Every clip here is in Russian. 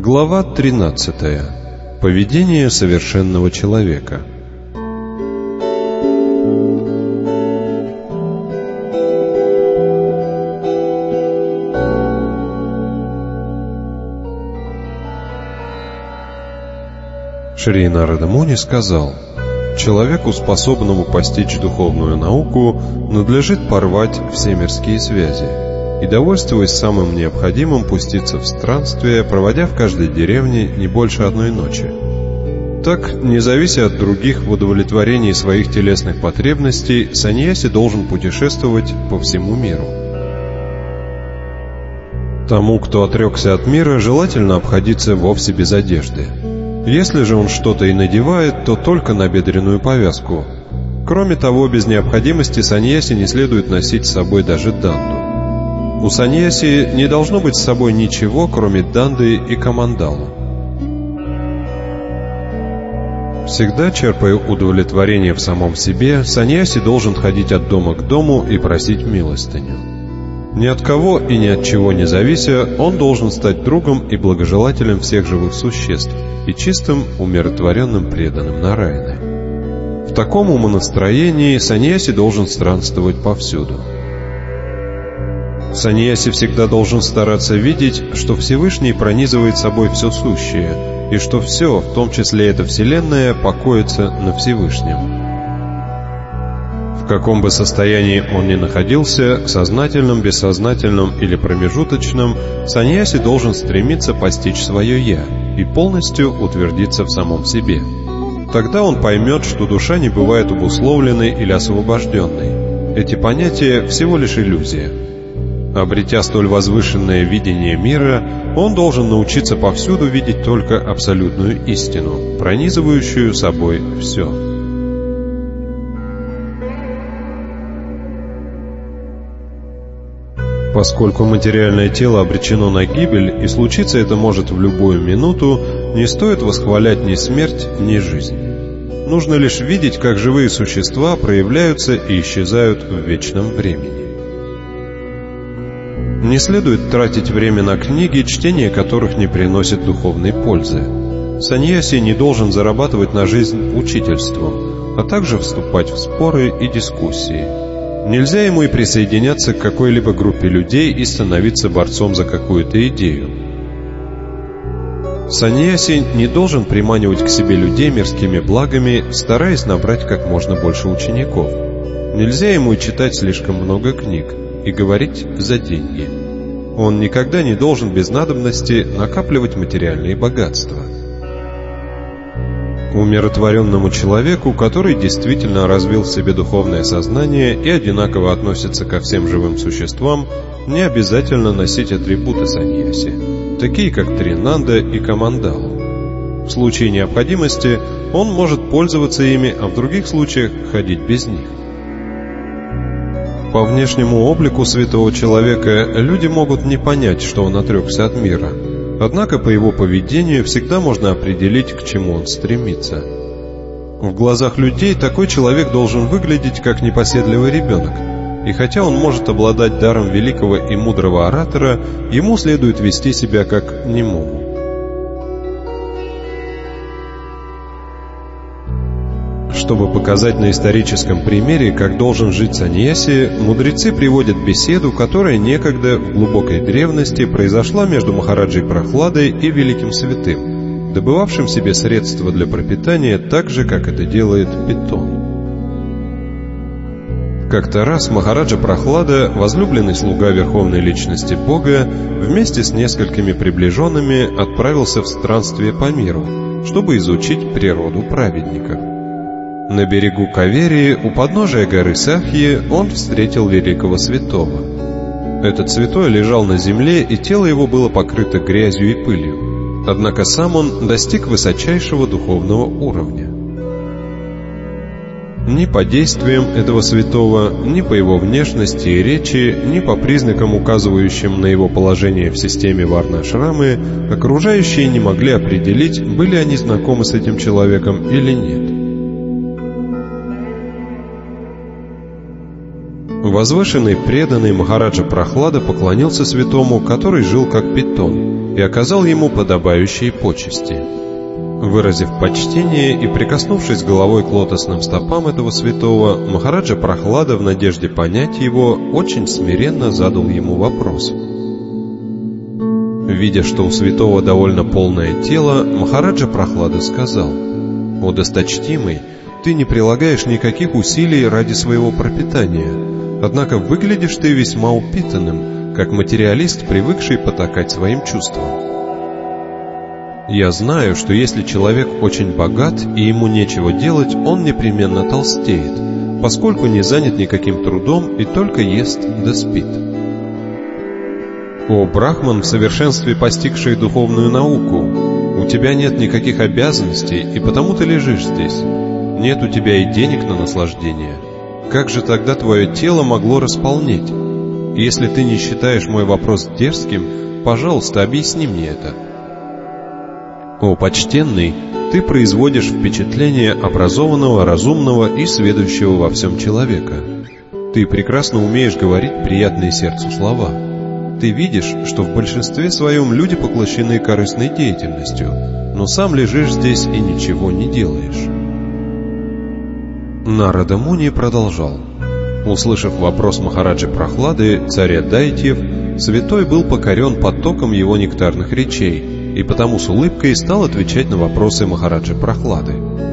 Глава 13. Поведение совершенного человека. Шри Нарада Муни сказал: «Человеку, способному постичь духовную науку, надлежит порвать все мирские связи и, довольствуясь самым необходимым, пуститься в странствие, проводя в каждой деревне не больше одной ночи. Так, не завися от других в удовлетворении своих телесных потребностей, саньяси должен путешествовать по всему миру. Тому, кто отрекся от мира, желательно обходиться вовсе без одежды. Если же он что-то и надевает, то только набедренную повязку. Кроме того, без необходимости саньяси не следует носить с собой даже данду. У саньяси не должно быть с собой ничего, кроме данды и камандала. Всегда черпая удовлетворение в самом себе, саньяси должен ходить от дома к дому и просить милостыню. Ни от кого и ни от чего не завися, он должен стать другом и благожелателем всех живых существ и чистым, умиротворенным преданным Нараяне. В таком умонастроении саньяси должен странствовать повсюду. Саньяси всегда должен стараться видеть, что Всевышний пронизывает собой все сущее, и что все, в том числе эта Вселенная, покоится на Всевышнем. В каком бы состоянии он ни находился, сознательном, бессознательном или промежуточном, саньяси должен стремиться постичь свое «я» и полностью утвердиться в самом себе. Тогда он поймет, что душа не бывает обусловленной или освобожденной. Эти понятия всего лишь иллюзия. Обретя столь возвышенное видение мира, он должен научиться повсюду видеть только абсолютную истину, пронизывающую собой все. Поскольку материальное тело обречено на гибель, и случиться это может в любую минуту, не стоит восхвалять ни смерть, ни жизнь. Нужно лишь видеть, как живые существа проявляются и исчезают в вечном времени. Не следует тратить время на книги, чтение которых не приносит духовной пользы. Саньяси не должен зарабатывать на жизнь учительством, а также вступать в споры и дискуссии. Нельзя ему и присоединяться к какой-либо группе людей и становиться борцом за какую-то идею. Саньяси не должен приманивать к себе людей мирскими благами, стараясь набрать как можно больше учеников. Нельзя ему и читать слишком много книг и говорить за деньги. Он никогда не должен без надобности накапливать материальные богатства. Умиротворенному человеку, который действительно развил в себе духовное сознание и одинаково относится ко всем живым существам, не обязательно носить атрибуты саньяси, такие как тринанда и камандалу. В случае необходимости он может пользоваться ими, а в других случаях ходить без них. По внешнему облику святого человека люди могут не понять, что он отрекся от мира. Однако по его поведению всегда можно определить, к чему он стремится. В глазах людей такой человек должен выглядеть как непоседливый ребенок, и хотя он может обладать даром великого и мудрого оратора, ему следует вести себя как немому. Чтобы показать на историческом примере, как должен жить саньяси, мудрецы приводят беседу, которая некогда в глубокой древности произошла между Махараджей Прохладой и великим святым, добывавшим себе средства для пропитания так же, как это делает питон. Как-то раз Махараджа Прохлада, возлюбленный слуга Верховной Личности Бога, вместе с несколькими приближенными отправился в странствие по миру, чтобы изучить природу праведников. На берегу Кавери, у подножия горы Сахьи, он встретил великого святого. Этот святой лежал на земле, и тело его было покрыто грязью и пылью. Однако сам он достиг высочайшего духовного уровня. Ни по действиям этого святого, ни по его внешности и речи, ни по признакам, указывающим на его положение в системе варна-ашрамы, окружающие не могли определить, были они знакомы с этим человеком или нет. Возвышенный преданный Махараджа Прохлада поклонился святому, который жил как питон, и оказал ему подобающие почести. Выразив почтение и прикоснувшись головой к лотосным стопам этого святого, Махараджа Прохлада в надежде понять его очень смиренно задал ему вопрос. Видя, что у святого довольно полное тело, Махараджа Прохлада сказал: «О досточтимый, ты не прилагаешь никаких усилий ради своего пропитания, однако выглядишь ты весьма упитанным, как материалист, привыкший потакать своим чувствам. Я знаю, что если человек очень богат и ему нечего делать, он непременно толстеет, поскольку не занят никаким трудом и только ест да спит. О брахман, в совершенстве постигший духовную науку, у тебя нет никаких обязанностей, и потому ты лежишь здесь. Нет у тебя и денег на наслаждение. Как же тогда твое тело могло располнеть? Если ты не считаешь мой вопрос дерзким, пожалуйста, объясни мне это. О почтенный, ты производишь впечатление образованного, разумного и сведущего во всем человека. Ты прекрасно умеешь говорить приятные сердцу слова. Ты видишь, что в большинстве своем люди поглощены корыстной деятельностью, но сам лежишь здесь и ничего не делаешь». Нарада Муни продолжал. Услышав вопрос Махараджи Прохлады, царя Дайтьев, святой был покорен потоком его нектарных речей, и потому с улыбкой стал отвечать на вопросы Махараджи Прохлады.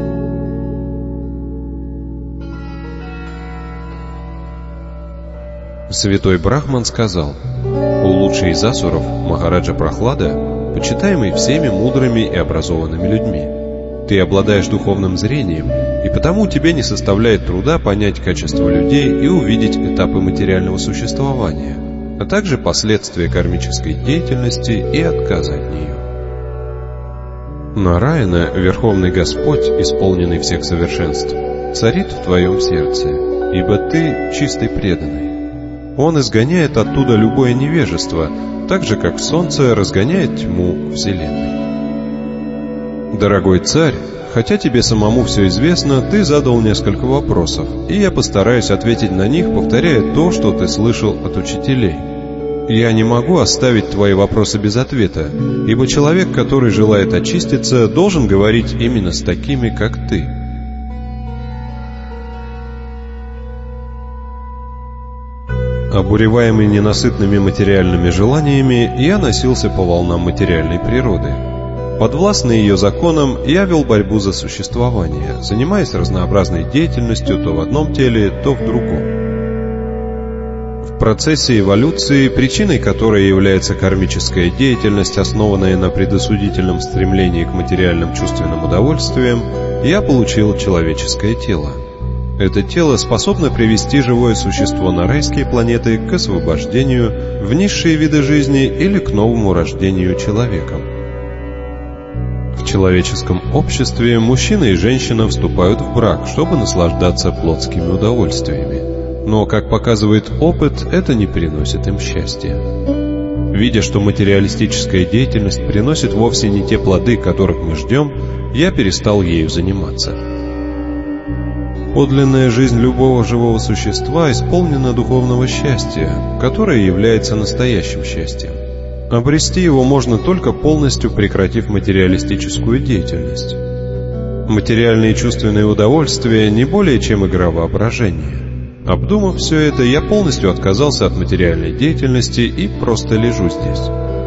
Святой Брахман сказал: «О лучший из асуров, Махараджа Прохлада, почитаемый всеми мудрыми и образованными людьми, ты обладаешь духовным зрением, и потому тебе не составляет труда понять качество людей и увидеть этапы материального существования, а также последствия кармической деятельности и отказа от нее. Нараяна, Верховный Господь, исполненный всех совершенств, царит в твоем сердце, ибо ты чистый преданный. Он изгоняет оттуда любое невежество, так же, как солнце разгоняет тьму Вселенной. Дорогой царь, хотя тебе самому все известно, ты задал несколько вопросов, и я постараюсь ответить на них, повторяя то, что ты слышал от учителей. Я не могу оставить твои вопросы без ответа, ибо человек, который желает очиститься, должен говорить именно с такими, как ты. Обуреваемый ненасытными материальными желаниями, я носился по волнам материальной природы. Подвластный ее законам, я вел борьбу за существование, занимаясь разнообразной деятельностью то в одном теле, то в другом. В процессе эволюции, причиной которой является кармическая деятельность, основанная на предосудительном стремлении к материальным чувственным удовольствиям, я получил человеческое тело. Это тело способно привести живое существо на райские планеты к освобождению, в низшие виды жизни или к новому рождению человеком. В человеческом обществе мужчина и женщина вступают в брак, чтобы наслаждаться плотскими удовольствиями. Но, как показывает опыт, это не приносит им счастья. Видя, что материалистическая деятельность приносит вовсе не те плоды, которых мы ждем, я перестал ею заниматься. Подлинная жизнь любого живого существа исполнена духовного счастья, которое является настоящим счастьем. Обрести его можно только полностью прекратив материалистическую деятельность. Материальные чувственные удовольствия не более чем игра воображения. Обдумав все это, я полностью отказался от материальной деятельности и просто лежу здесь.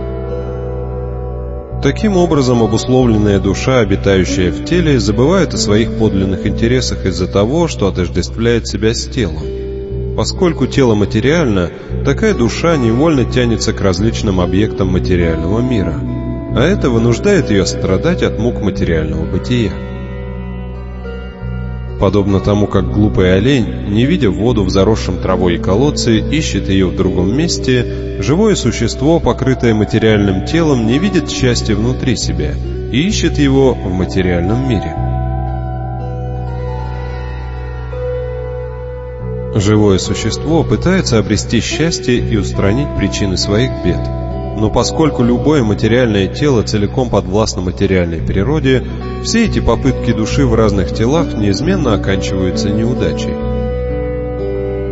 Таким образом, обусловленная душа, обитающая в теле, забывает о своих подлинных интересах из-за того, что отождествляет себя с телом. Поскольку тело материально, такая душа невольно тянется к различным объектам материального мира, а это вынуждает ее страдать от мук материального бытия. Подобно тому, как глупый олень, не видя воду в заросшем травой и колодце, ищет ее в другом месте, живое существо, покрытое материальным телом, не видит счастья внутри себя и ищет его в материальном мире. Живое существо пытается обрести счастье и устранить причины своих бед. Но поскольку любое материальное тело целиком подвластно материальной природе, все эти попытки души в разных телах неизменно оканчиваются неудачей.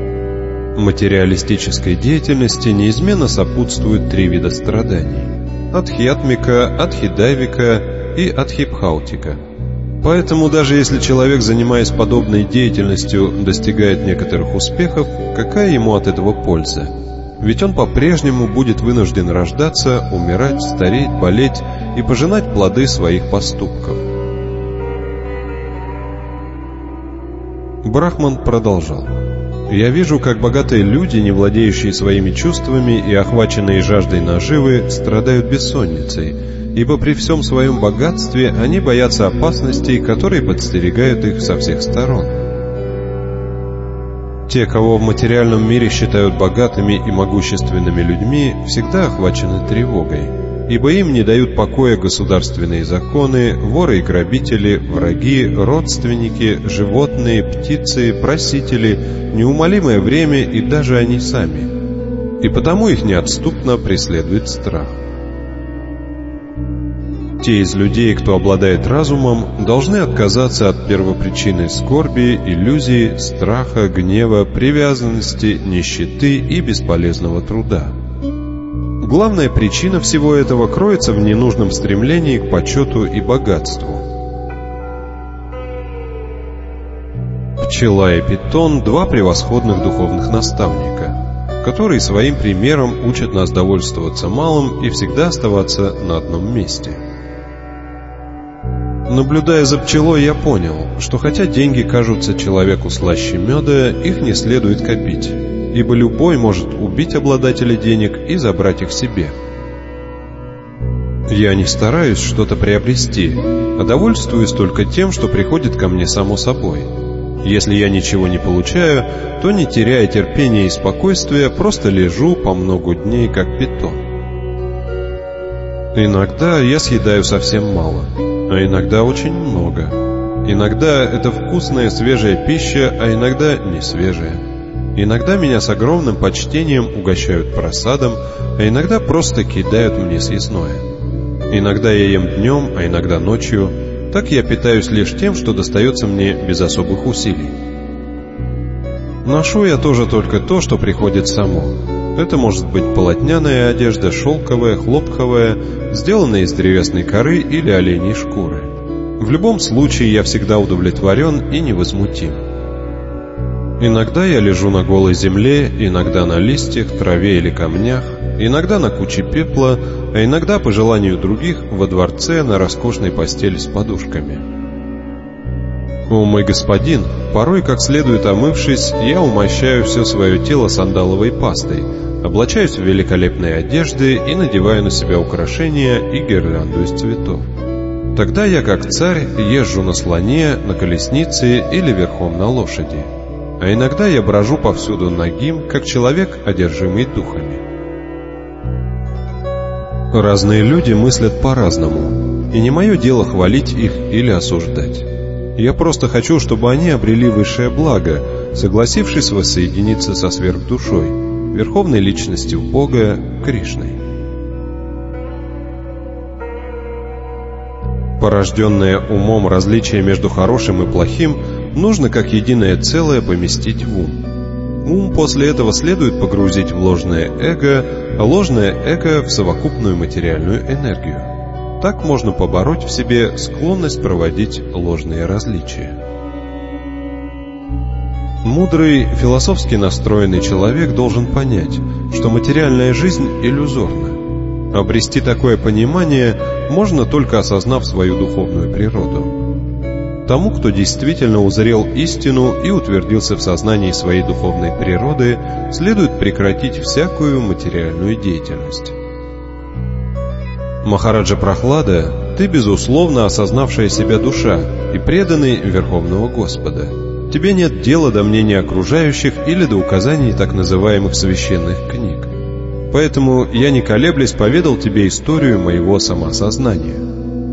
Материалистической деятельности неизменно сопутствуют три вида страданий. Адхьятмика, Адхидайвика и Адхипхаутика. Поэтому даже если человек, занимаясь подобной деятельностью, достигает некоторых успехов, какая ему от этого польза? Ведь он по-прежнему будет вынужден рождаться, умирать, стареть, болеть и пожинать плоды своих поступков. Брахман продолжал. «Я вижу, как богатые люди, не владеющие своими чувствами и охваченные жаждой наживы, страдают бессонницей, ибо при всем своем богатстве они боятся опасностей, которые подстерегают их со всех сторон. Те, кого в материальном мире считают богатыми и могущественными людьми, всегда охвачены тревогой, ибо им не дают покоя государственные законы, воры и грабители, враги, родственники, животные, птицы, просители, неумолимое время и даже они сами. И потому их неотступно преследует страх. Те из людей, кто обладает разумом, должны отказаться от первопричины скорби, иллюзий, страха, гнева, привязанности, нищеты и бесполезного труда. Главная причина всего этого кроется в ненужном стремлении к почету и богатству. Пчела и питон – два превосходных духовных наставника, которые своим примером учат нас довольствоваться малым и всегда оставаться на одном месте. Наблюдая за пчелой, я понял, что хотя деньги кажутся человеку слаще меда, их не следует копить, ибо любой может убить обладателя денег и забрать их себе. Я не стараюсь что-то приобрести, а довольствуюсь только тем, что приходит ко мне само собой. Если я ничего не получаю, то, не теряя терпения и спокойствия, просто лежу по много дней, как питон. Иногда я съедаю совсем мало, а иногда очень много. Иногда это вкусная свежая пища, а иногда не свежая. Иногда меня с огромным почтением угощают просадом, а иногда просто кидают мне съестное. Иногда я ем днем, а иногда ночью. Так я питаюсь лишь тем, что достается мне без особых усилий. Ношу я тоже только то, что приходит само. Это может быть полотняная одежда, шелковая, хлопковая, сделанная из древесной коры или оленей шкуры. В любом случае я всегда удовлетворен и невозмутим. Иногда я лежу на голой земле, иногда на листьях, траве или камнях, иногда на куче пепла, а иногда, по желанию других, во дворце на роскошной постели с подушками. О мой господин, порой, как следует омывшись, я умощаю все свое тело сандаловой пастой, облачаюсь в великолепные одежды и надеваю на себя украшения и гирлянду из цветов. Тогда я, как царь, езжу на слоне, на колеснице или верхом на лошади. А иногда я брожу повсюду нагим, как человек, одержимый духами. Разные люди мыслят по-разному, и не мое дело хвалить их или осуждать. Я просто хочу, чтобы они обрели высшее благо, согласившись воссоединиться со сверхдушой, верховной личностью Бога, Кришной. Порожденное умом различие между хорошим и плохим нужно как единое целое поместить в ум. Ум после этого следует погрузить в ложное эго, а ложное эго в совокупную материальную энергию. Так можно побороть в себе склонность проводить ложные различия. Мудрый, философски настроенный человек должен понять, что материальная жизнь иллюзорна. Обрести такое понимание можно только осознав свою духовную природу. Тому, кто действительно узрел истину и утвердился в сознании своей духовной природы, следует прекратить всякую материальную деятельность. Махараджа Прахлада, ты, безусловно, осознавшая себя душа и преданный Верховного Господа. Тебе нет дела до мнения окружающих или до указаний так называемых священных книг. Поэтому я, не колеблясь, поведал тебе историю моего самоосознания.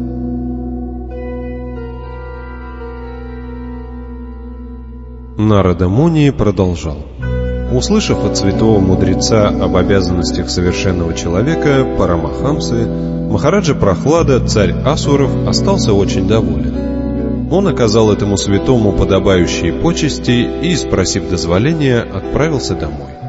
Нарада Муни продолжал. Услышав от святого мудреца об обязанностях совершенного человека, Парамахамсы, Махараджа Прахлада, царь асуров, остался очень доволен. Он оказал этому святому подобающие почести и, спросив дозволения, отправился домой.